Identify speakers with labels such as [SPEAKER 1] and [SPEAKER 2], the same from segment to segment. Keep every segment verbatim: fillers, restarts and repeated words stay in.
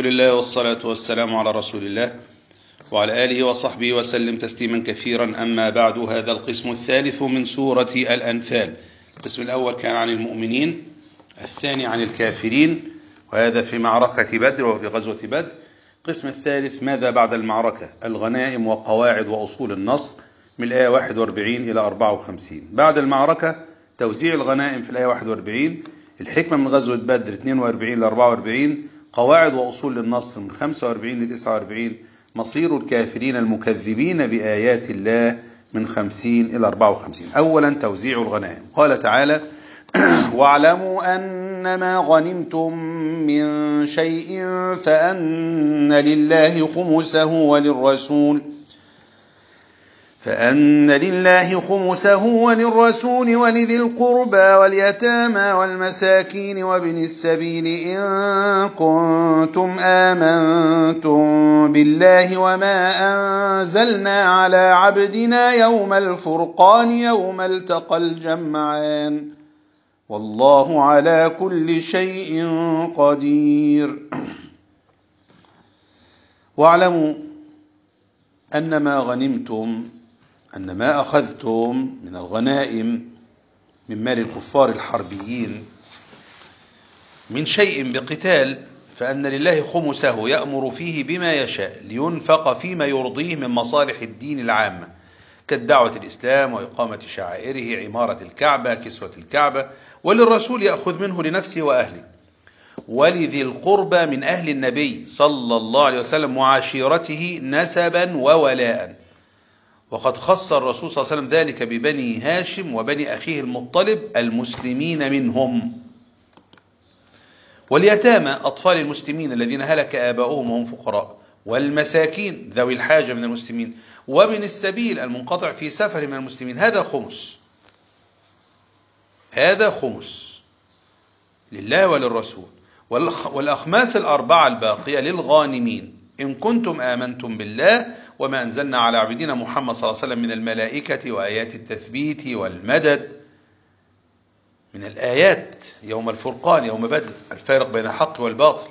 [SPEAKER 1] لله والصلاة والسلام على رسول الله وعلى آله وصحبه وسلم تسليما كثيرا. أما بعد، هذا القسم الثالث من سورة الأنفال. القسم الأول كان عن المؤمنين، الثاني عن الكافرين، وهذا في معركة بدر وفي غزوة بدر. القسم الثالث ماذا بعد المعركة؟ الغنائم وقواعد وأصول النصر، من الآية واحد وأربعين إلى أربعة وخمسين. بعد المعركة توزيع الغنائم في الآية واحد وأربعين، الحكمة من غزوة بدر اثنين وأربعين إلى أربعة وأربعين، قواعد وأصول للنصر من خمسة وأربعين لتسعة وأربعين، مصير الكافرين المكذبين بآيات الله من خمسين إلى أربعة وخمسين. أولا توزيع الغنائم. قال تعالى: واعلموا أنما غنمتم من شيء فأن لله خمسه وللرسول فأن لله خمسه وللرسول ولذي القربى واليتامى والمساكين وابن السبيل إن كنتم آمنتم بالله وما أنزلنا على عبدنا يوم الفرقان يوم التقى الجمعان والله على كل شيء قدير. واعلموا أنما غنمتم، أن ما أخذتم من الغنائم من مال الكفار الحربيين من شيء بقتال فأن لله خمسه يأمر فيه بما يشاء لينفق فيما يرضيه من مصالح الدين العامة كالدعوة الإسلام وإقامة شعائره، عمارة الكعبة، كسوة الكعبة. وللرسول يأخذ منه لنفسه وأهله، ولذي القربى من أهل النبي صلى الله عليه وسلم وعشيرته نسبا وولاء. وقد خص الرسول صلى الله عليه وسلم ذلك ببني هاشم وبني أخيه المطلب المسلمين منهم. واليتامى أطفال المسلمين الذين هلك آباؤهم وهم فقراء، والمساكين ذوي الحاجة من المسلمين، وابن السبيل المنقطع في سفر من المسلمين. هذا خمس، هذا خمس لله وللرسول. والأخماس الأربعة الباقية للغانمين إن كنتم آمنتم بالله وما أنزلنا على عبدنا محمد صلى الله عليه وسلم من الملائكة وآيات التثبيت والمدد، من الآيات يوم الفرقان يوم بدر، الفارق بين الحق والباطل.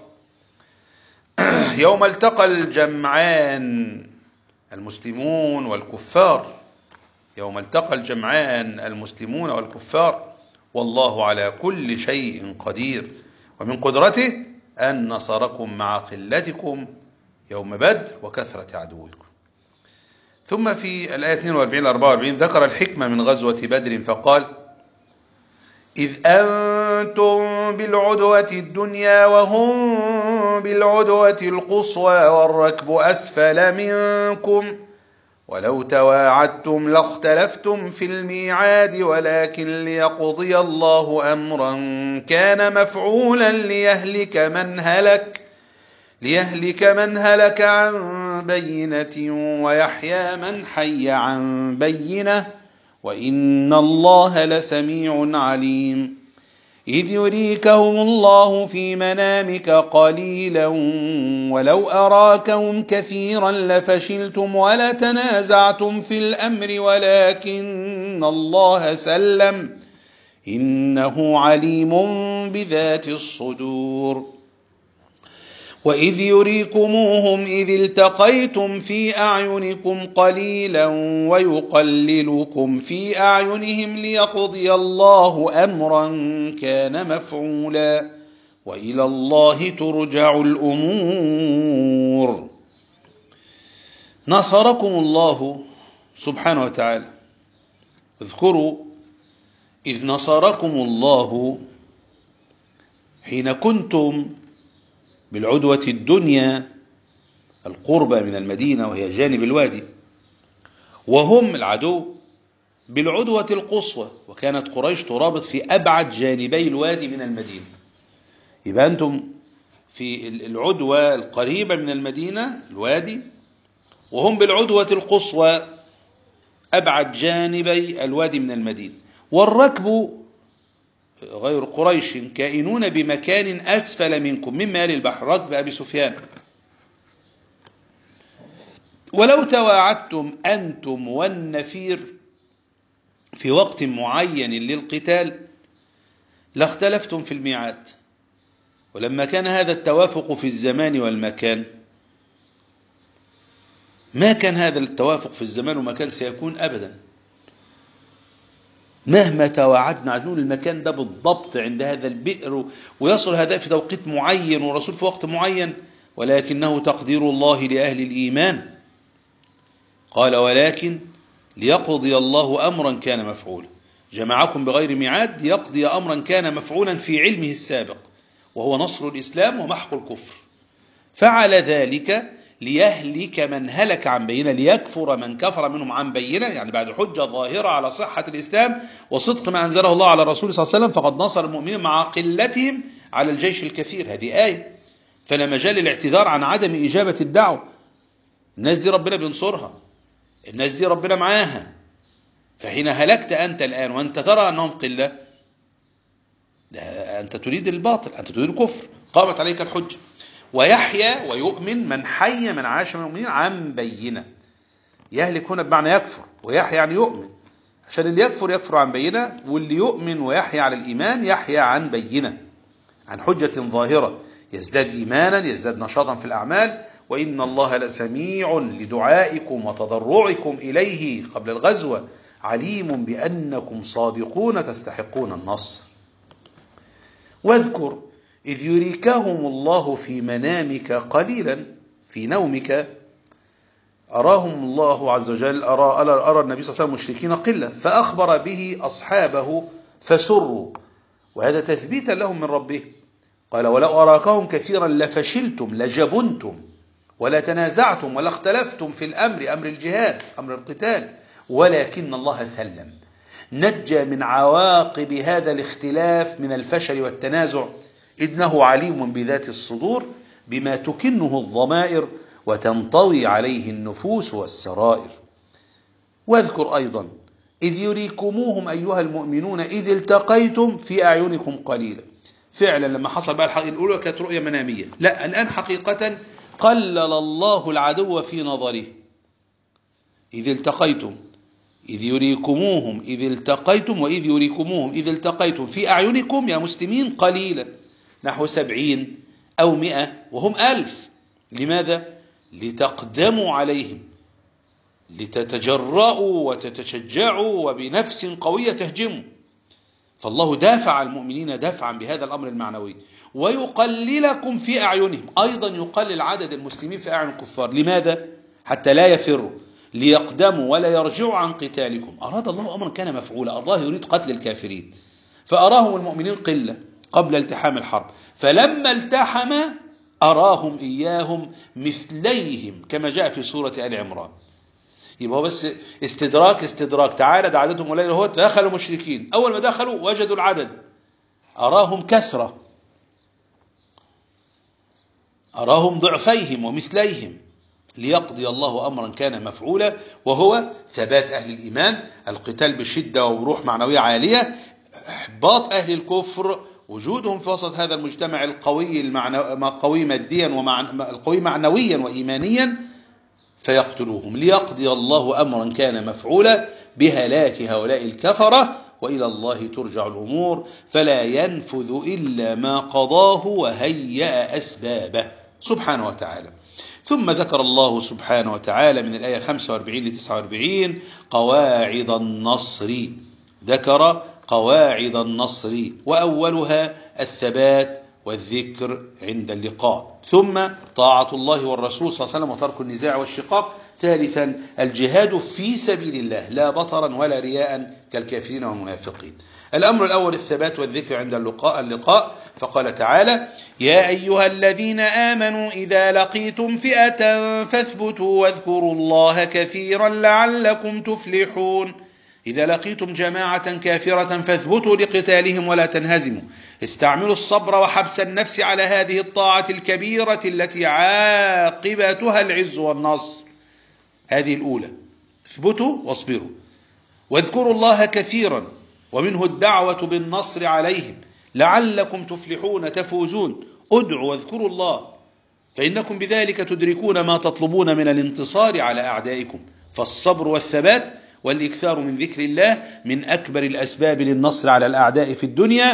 [SPEAKER 1] يوم التقى الجمعان المسلمون والكفار، يوم التقى الجمعان المسلمون والكفار والله على كل شيء قدير. ومن قدرته أن نصركم مع قلتكم يوم بدر وكثرة عدوكم. ثم في الآية اثنين وأربعين إلى أربعة وأربعين ذكر الحكمة من غزوة بدر فقال: إذ أنتم بالعدوة الدنيا وهم بالعدوة القصوى والركب أسفل منكم ولو تواعدتم لاختلفتم في الميعاد ولكن ليقضي الله أمرا كان مفعولا ليهلك من هلك ليهلك من هلك عن بينة ويحيى من حي عن بينة وإن الله لسميع عليم. إذ يريكهم الله في منامك قليلا ولو أراكهم كثيرا لفشلتم ولتنازعتم في الأمر ولكن الله سلم إنه عليم بذات الصدور. وإذ يريكموهم إذ التقيتم في أعينكم قليلا ويقللكم في أعينهم ليقضي الله أمرا كان مفعولا وإلى الله ترجع الأمور. نصركم الله سبحانه وتعالى. اذكروا إذ نصركم الله حين كنتم بالعدوة الدنيا القربى من المدينة وهي جانب الوادي، وهم العدو بالعدوة القصوى، وكانت قريش ترابط في أبعد جانبي الوادي من المدينة. يبقى أنتم في العدوة القريبة من المدينة الوادي، وهم بالعدوة القصوى أبعد جانبي الوادي من المدينة. والركب غير قريش كائنون بمكان أسفل منكم من مال البحر، ركب أبي سفيان. ولو تواعدتم أنتم والنفير في وقت معين للقتال لاختلفتم في الميعاد، ولما كان هذا التوافق في الزمان والمكان، ما كان هذا التوافق في الزمان والمكان سيكون أبدا. مهما توعدنا عن المكان ده بالضبط عند هذا البئر، ويصل هذا في توقيت معين والرسول في وقت معين، ولكنه تقدير الله لأهل الإيمان. قال: ولكن ليقضي الله أمرا كان مفعولا، جمعكم بغير ميعاد ليقضي أمرا كان مفعولا في علمه السابق، وهو نصر الإسلام ومحق الكفر. فعل ذلك ليهلك من هلك عن بينة، ليكفر من كفر منهم عن بينة، يعني بعد حجة ظاهرة على صحة الإسلام وصدق ما أنزله الله على الرسول صلى الله عليه وسلم، فقد نصر المؤمنين مع قلتهم على الجيش الكثير. هذه آية، فلا مجال الاعتذار عن عدم إجابة الدعوة. الناس دي ربنا بينصرها، الناس دي ربنا معاها. فحين هلكت أنت الآن وأنت ترى أنهم قلة، أنت تريد الباطل، أنت تريد الكفر، قامت عليك الحجة. ويحيى ويؤمن من حي من عاش من المؤمنين عن بينة. يهلك هنا بمعنى يكفر، ويحيى يعني يؤمن، عشان اللي يكفر يكفر عن بينة، واللي يؤمن ويحيى على الإيمان يحيى عن بينة، عن حجة ظاهرة، يزداد إيمانا، يزداد نشاطا في الأعمال. وإن الله لسميع لدعائكم وتضرعكم إليه قبل الغزوة، عليم بأنكم صادقون تستحقون النصر. واذكر إذ يريكهم الله في منامك قليلا، في نومك أراهم الله عز وجل، أرى, أرى النبي صلى الله عليه وسلم مشركين قلة، فأخبر به أصحابه فسروا، وهذا تثبيتا لهم من ربه. قال: ولو أراكهم كثيرا لفشلتم لجبنتم ولا تنازعتم ولا اختلفتم في الأمر، أمر الجهاد، أمر القتال، ولكن الله سلم، نجى من عواقب هذا الاختلاف من الفشل والتنازع، إنه عليم بذات الصدور بما تكنه الضمائر وتنطوي عليه النفوس والسرائر. واذكر أيضا إذ يريكموهم أيها المؤمنون إذ التقيتم في أعينكم قليلا. فعلا لما حصل بقى الحقيقة الأولى كانت رؤية منامية، لا الآن حقيقة قلل الله العدو في نظره. إذ التقيتم إذ يريكموهم إذ التقيتم وإذ يريكموهم إذ التقيتم في أعينكم يا مسلمين قليلا، نحو سبعين أو مئة وهم ألف. لماذا؟ لتقدموا عليهم، لتتجرؤوا وتتشجعوا وبنفس قوية تهجموا. فالله دافع المؤمنين دفعا بهذا الأمر المعنوي، ويقللكم في أعينهم، أيضا يقلل عدد المسلمين في أعين الكفار. لماذا؟ حتى لا يفروا، ليقدموا ولا يرجعوا عن قتالكم. أراد الله أمرا كان مفعولا، الله يريد قتل الكافرين، فأراهم المؤمنين قلة قبل التحام الحرب، فلما التحم أراهم إياهم مثليهم كما جاء في سورة آل عمران. يبقى بس استدراك استدراك تعالى عددهم قليل، هو دخلوا مشركين، أول ما دخلوا وجدوا العدد، أراهم كثرة، أراهم ضعفيهم ومثليهم، ليقضي الله أمرا كان مفعولا، وهو ثبات أهل الإيمان، القتال بشدة وروح معنوية عالية، إحباط أهل الكفر، وجودهم في وسط هذا المجتمع القوي القوي ماديا والقوي معنويا وإيمانيا، فيقتلوهم، ليقضي الله أمرا كان مفعولا بهلاك هؤلاء الكفرة، وإلى الله ترجع الأمور، فلا ينفذ إلا ما قضاه وهيأ أسبابه سبحانه وتعالى. ثم ذكر الله سبحانه وتعالى من الآية خمسة وأربعين لتسعة وأربعين قواعد النصر، ذكر قواعد النصر، وأولها الثبات والذكر عند اللقاء، ثم طاعة الله والرسول صلى الله عليه وسلم وترك النزاع والشقاق، ثالثا الجهاد في سبيل الله لا بطرا ولا رياء كالكافرين والمنافقين. الأمر الأول الثبات والذكر عند اللقاء, اللقاء فقال تعالى: يا أيها الذين آمنوا إذا لقيتم فئة فاثبتوا واذكروا الله كثيرا لعلكم تفلحون. إذا لقيتم جماعة كافرة فاثبتوا لقتالهم ولا تنهزموا، استعملوا الصبر وحبس النفس على هذه الطاعة الكبيرة التي عاقبتها العز والنصر. هذه الأولى، اثبتوا واصبروا، واذكروا الله كثيرا، ومنه الدعوة بالنصر عليهم لعلكم تفلحون تفوزون. ادعوا واذكروا الله، فإنكم بذلك تدركون ما تطلبون من الانتصار على أعدائكم. فالصبر والثبات والإكثار من ذكر الله من أكبر الأسباب للنصر على الأعداء في الدنيا،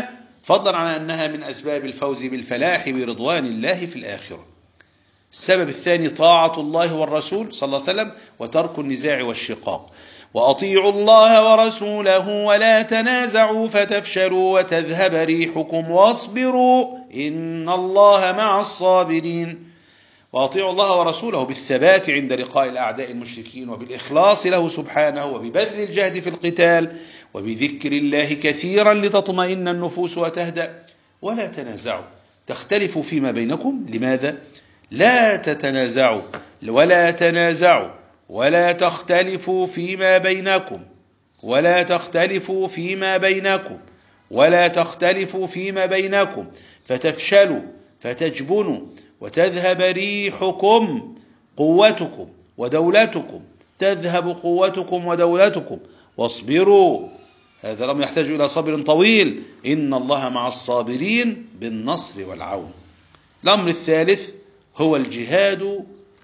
[SPEAKER 1] فضلا عن أنها من أسباب الفوز بالفلاح برضوان الله في الآخرة. السبب الثاني طاعة الله والرسول صلى الله عليه وسلم وترك النزاع والشقاق. وأطيعوا الله ورسوله ولا تنازعوا فتفشلوا وتذهب ريحكم واصبروا إن الله مع الصابرين. وأطيعوا الله ورسوله بالثبات عند لقاء الأعداء المشركين وبالإخلاص له سبحانه وببذل الجهد في القتال وبذكر الله كثيرا لتطمئن النفوس وتهدأ. ولا تنازعوا، تختلفوا فيما بينكم. لماذا؟ لا تتنازعوا ولا تنازعوا ولا تختلفوا فيما بينكم ولا تختلفوا فيما بينكم ولا تختلفوا فيما بينكم فتفشلوا فتجبنوا وتذهب ريحكم، قوتكم ودولتكم، تذهب قوتكم ودولتكم. واصبروا، هذا الأمر يحتاج إلى صبر طويل، إن الله مع الصابرين بالنصر والعون. الأمر الثالث هو الجهاد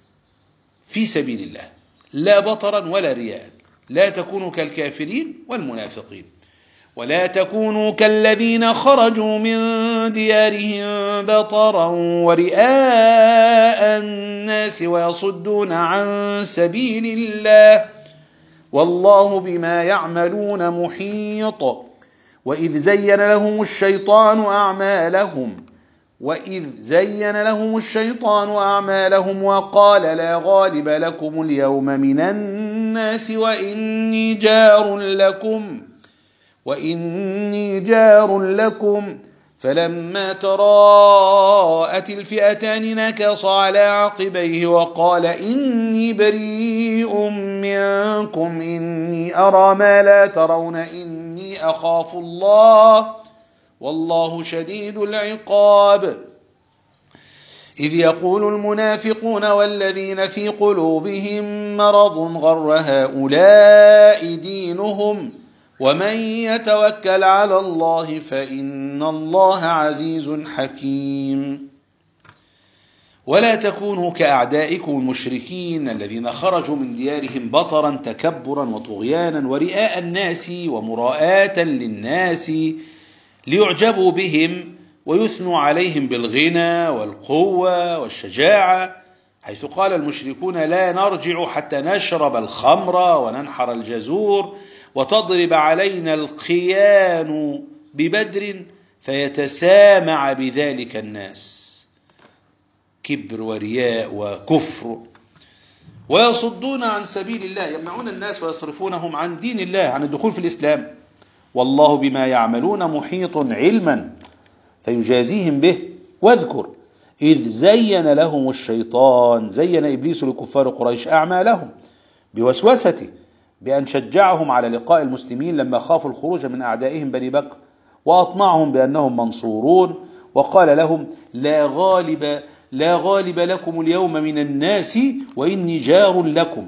[SPEAKER 1] في سبيل الله، لا بطرا ولا رياء. لا تكونوا كالكافرين والمنافقين. ولا تكونوا كالذين خرجوا من ديارهم بطرا ورئاء الناس ويصدون عن سبيل الله والله بما يعملون محيط. وإذ زين لهم الشيطان أعمالهم وإذ زين لهم الشيطان أعمالهم وقال لا غالب لكم اليوم من الناس وإني جار لكم وإني جار لكم فلما تراءت الفئتان نكص على عقبيه وقال إني بريء منكم إني أرى ما لا ترون إني أخاف الله والله شديد العقاب. إذ يقول المنافقون والذين في قلوبهم مرض غر هؤلاء دينهم ومن يتوكل على الله فإن الله عزيز حكيم. ولا تكونوا كأعدائكم المشركين الذين خرجوا من ديارهم بطرا تكبرا وطغيانا ورئاء الناس ومراءة للناس ليعجبوا بهم ويثنوا عليهم بالغنى والقوة والشجاعة، حيث قال المشركون لا نرجع حتى نشرب الخمر وننحر الجزور وتضرب علينا الخيان ببدر فيتسامع بذلك الناس. كبر ورياء وكفر. ويصدون عن سبيل الله، يمنعون الناس ويصرفونهم عن دين الله، عن الدخول في الإسلام. والله بما يعملون محيط علما فيجازيهم به. واذكر إذ زين لهم الشيطان، زين إبليس لكفار قريش أعمالهم بوسوسته بأن شجعهم على لقاء المسلمين لما خافوا الخروج من أعدائهم بني بكر وأطمعهم بأنهم منصورون، وقال لهم لا غالب لا غالب لكم اليوم من الناس وإني جار لكم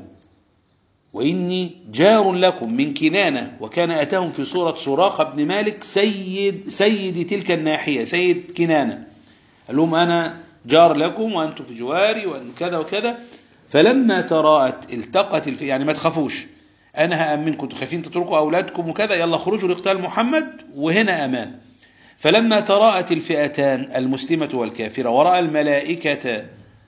[SPEAKER 1] وإني جار لكم من كنانة. وكان أتاهم في صورة سراقة بن مالك سيد سيد تلك الناحية، سيد كنانة، قال لهم أنا جار لكم وأنتم في جواري وكذا وكذا. فلما تراءت التقت الف... يعني ما تخافوش، أنا هأمنكم، تخافين تتركوا أولادكم وكذا، يلا خرجوا لقتال محمد وهنا أمان. فلما تراءت الفئتان المسلمة والكافرة ورأى الملائكة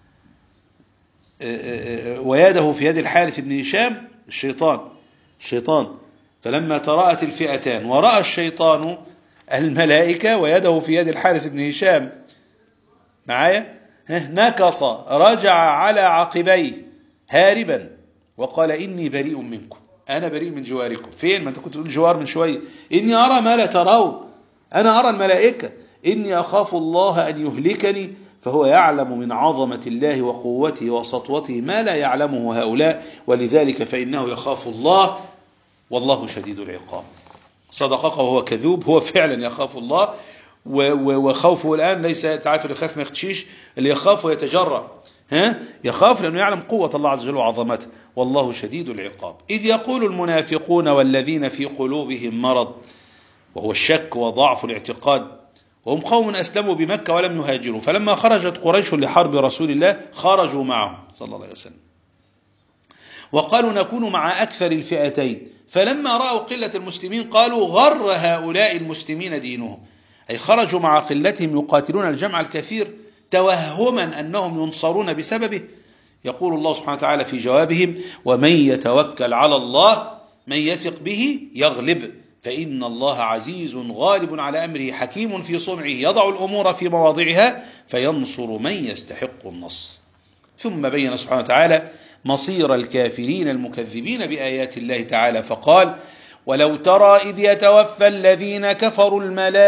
[SPEAKER 1] ويده في يد الحارث بن هشام الشيطان الشيطان فلما تراءت الفئتان ورأى الشيطان الملائكة ويده في يد الحارث بن هشام معايا نكص، رجع على عقبيه هاربا وقال إني بريء منكم، أنا بريء من جواركم. فين؟ ما أنت كنت تقول جوار من شوية. إني أرى ما لا ترون، أنا أرى الملائكة. إني أخاف الله أن يهلكني، فهو يعلم من عظمة الله وقوته وسطوته ما لا يعلمه هؤلاء، ولذلك فإنه يخاف الله والله شديد العقاب. صدقك وهو كذوب، هو فعلا يخاف الله، وخوفه الآن ليس تعرف اللي يخاف ما يختشيش، اللي يخاف ويتجرأ، ها يخاف لأنه يعلم قوة الله عز وجل وعظمته، والله شديد العقاب. إذ يقول المنافقون والذين في قلوبهم مرض، وهو الشك وضعف الاعتقاد، وهم قوم أسلموا بمكة ولم يهاجروا، فلما خرجت قريش لحرب رسول الله خرجوا معه صلى الله عليه وسلم وقالوا نكون مع أكثر الفئتين، فلما رأوا قلة المسلمين قالوا غر هؤلاء المسلمين دينهم، أي خرجوا مع قلتهم يقاتلون الجمع الكثير توهما أنهم ينصرون بسببه. يقول الله سبحانه وتعالى في جوابهم: ومن يتوكل على الله من يثق به يغلب فإن الله عزيز غالب على أمره حكيم في صنعه يضع الأمور في مواضعها فينصر من يستحق النصر. ثم بين سبحانه وتعالى مصير الكافرين المكذبين بآيات الله تعالى فقال: ولو ترى إذ يتوفى الذين كفروا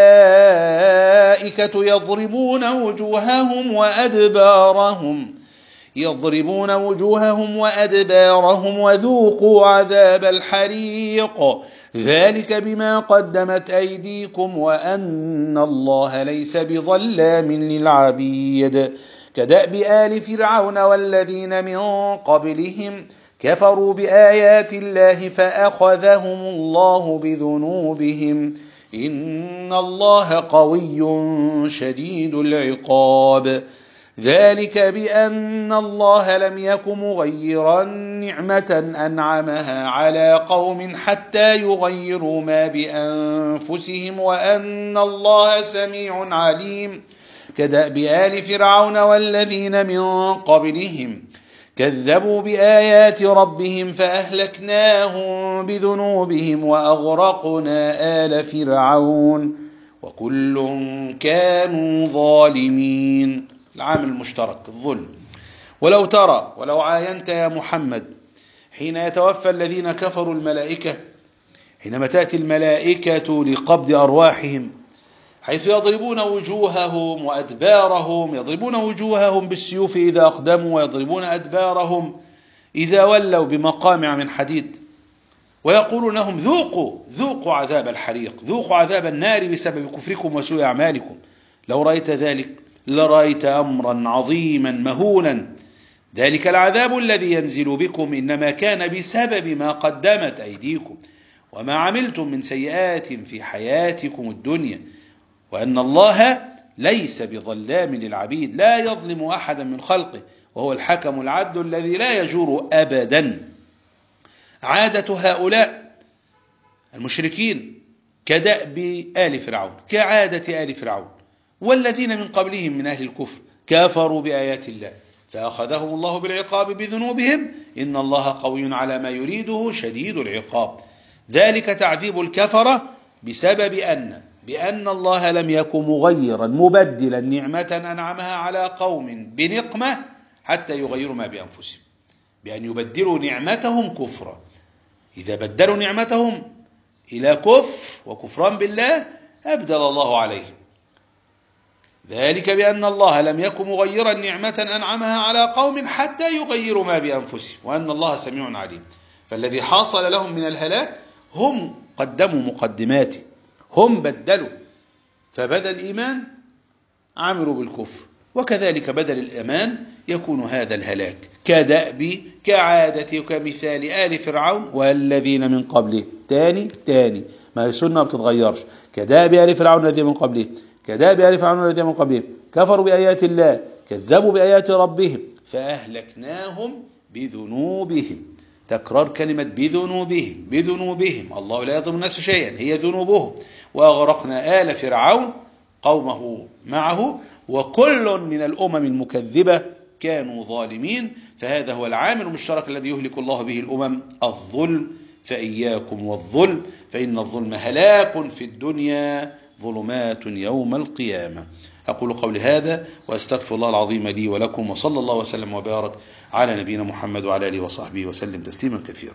[SPEAKER 1] الملائكة يضربون وجوههم وأدبارهم يضربون وجوههم وأدبارهم وذوقوا عذاب الحريق ذلك بما قدمت أيديكم وأن الله ليس بظلام للعبيد كدأب آل فرعون والذين من قبلهم كفروا بآيات الله فأخذهم الله بذنوبهم إن الله قوي شديد العقاب ذلك بأن الله لم يك مغيرا نعمة أنعمها على قوم حتى يغيروا ما بأنفسهم وأن الله سميع عليم كدأب آل فرعون والذين من قبلهم كذبوا بآيات ربهم فأهلكناهم بذنوبهم وأغرقنا آل فرعون وكل كانوا ظالمين. العامل المشترك الظلم. ولو ترى ولو عاينت يا محمد حين يتوفى الذين كفروا الملائكة، حينما تأتي الملائكة لقبض أرواحهم، حيث يضربون وجوههم وأدبارهم، يضربون وجوههم بالسيوف إذا أقدموا ويضربون أدبارهم إذا ولوا بمقامع من حديد، ويقولون لهم ذوقوا ذوقوا عذاب الحريق، ذوقوا عذاب النار بسبب كفركم وسوء أعمالكم. لو رأيت ذلك لرأيت أمرا عظيما مهولا. ذلك العذاب الذي ينزل بكم إنما كان بسبب ما قدمت أيديكم وما عملتم من سيئات في حياتكم الدنيا وأن الله ليس بظلام للعبيد، لا يظلم أحدا من خلقه وهو الحكم العدل الذي لا يجور أبدا. عادة هؤلاء المشركين كدأب آل فرعون، كعادة آل فرعون والذين من قبلهم من أهل الكفر كافروا بآيات الله فأخذهم الله بالعقاب بذنوبهم إن الله قوي على ما يريده شديد العقاب. ذلك تعذيب الكفرة بسبب أن بأن الله لم يكن مغيرا مبدلا نعمة أنعمها على قوم بنقمة حتى يغيروا ما بأنفسهم، بأن يبدلوا نعمتهم كفرا. إذا بدلوا نعمتهم إلى كفر وكفران بالله أبدل الله عليهم. ذلك بأن الله لم يكن مغيرا نعمة أنعمها على قوم حتى يغيروا ما بأنفسهم وأن الله سميع عليم. فالذي حاصل لهم من الهلاك هم قدموا مقدمات، هم بدلوا، فبدل الإيمان عملوا بالكفر، وكذلك بدل الأمان يكون هذا الهلاك كدأب كعادة وكمثال آل فرعون والذين من قبله. تاني تاني ما هي سنة ما بتتغيرش. كدأب آل فرعون الذين من قبله كدأب آل فرعون الذين من قبله كفروا بآيات الله كذبوا بآيات ربهم فأهلكناهم بذنوبهم. تكرار كلمة بذنوبهم بذنوبهم، الله لا يظلم الناس شيئا، هي ذنوبهم. وأغرقنا آل فرعون قومه معه وكل من الأمم المكذبة كانوا ظالمين. فهذا هو العامل المشترك الذي يهلك الله به الأمم، الظلم. فإياكم والظلم فإن الظلم هلاك في الدنيا ظلمات يوم القيامة. أقول قولي هذا وأستغفر الله العظيم لي ولكم، وصلى الله وسلم وبارك على نبينا محمد وعلى آله وصحبه وسلم تسليما كثيرا.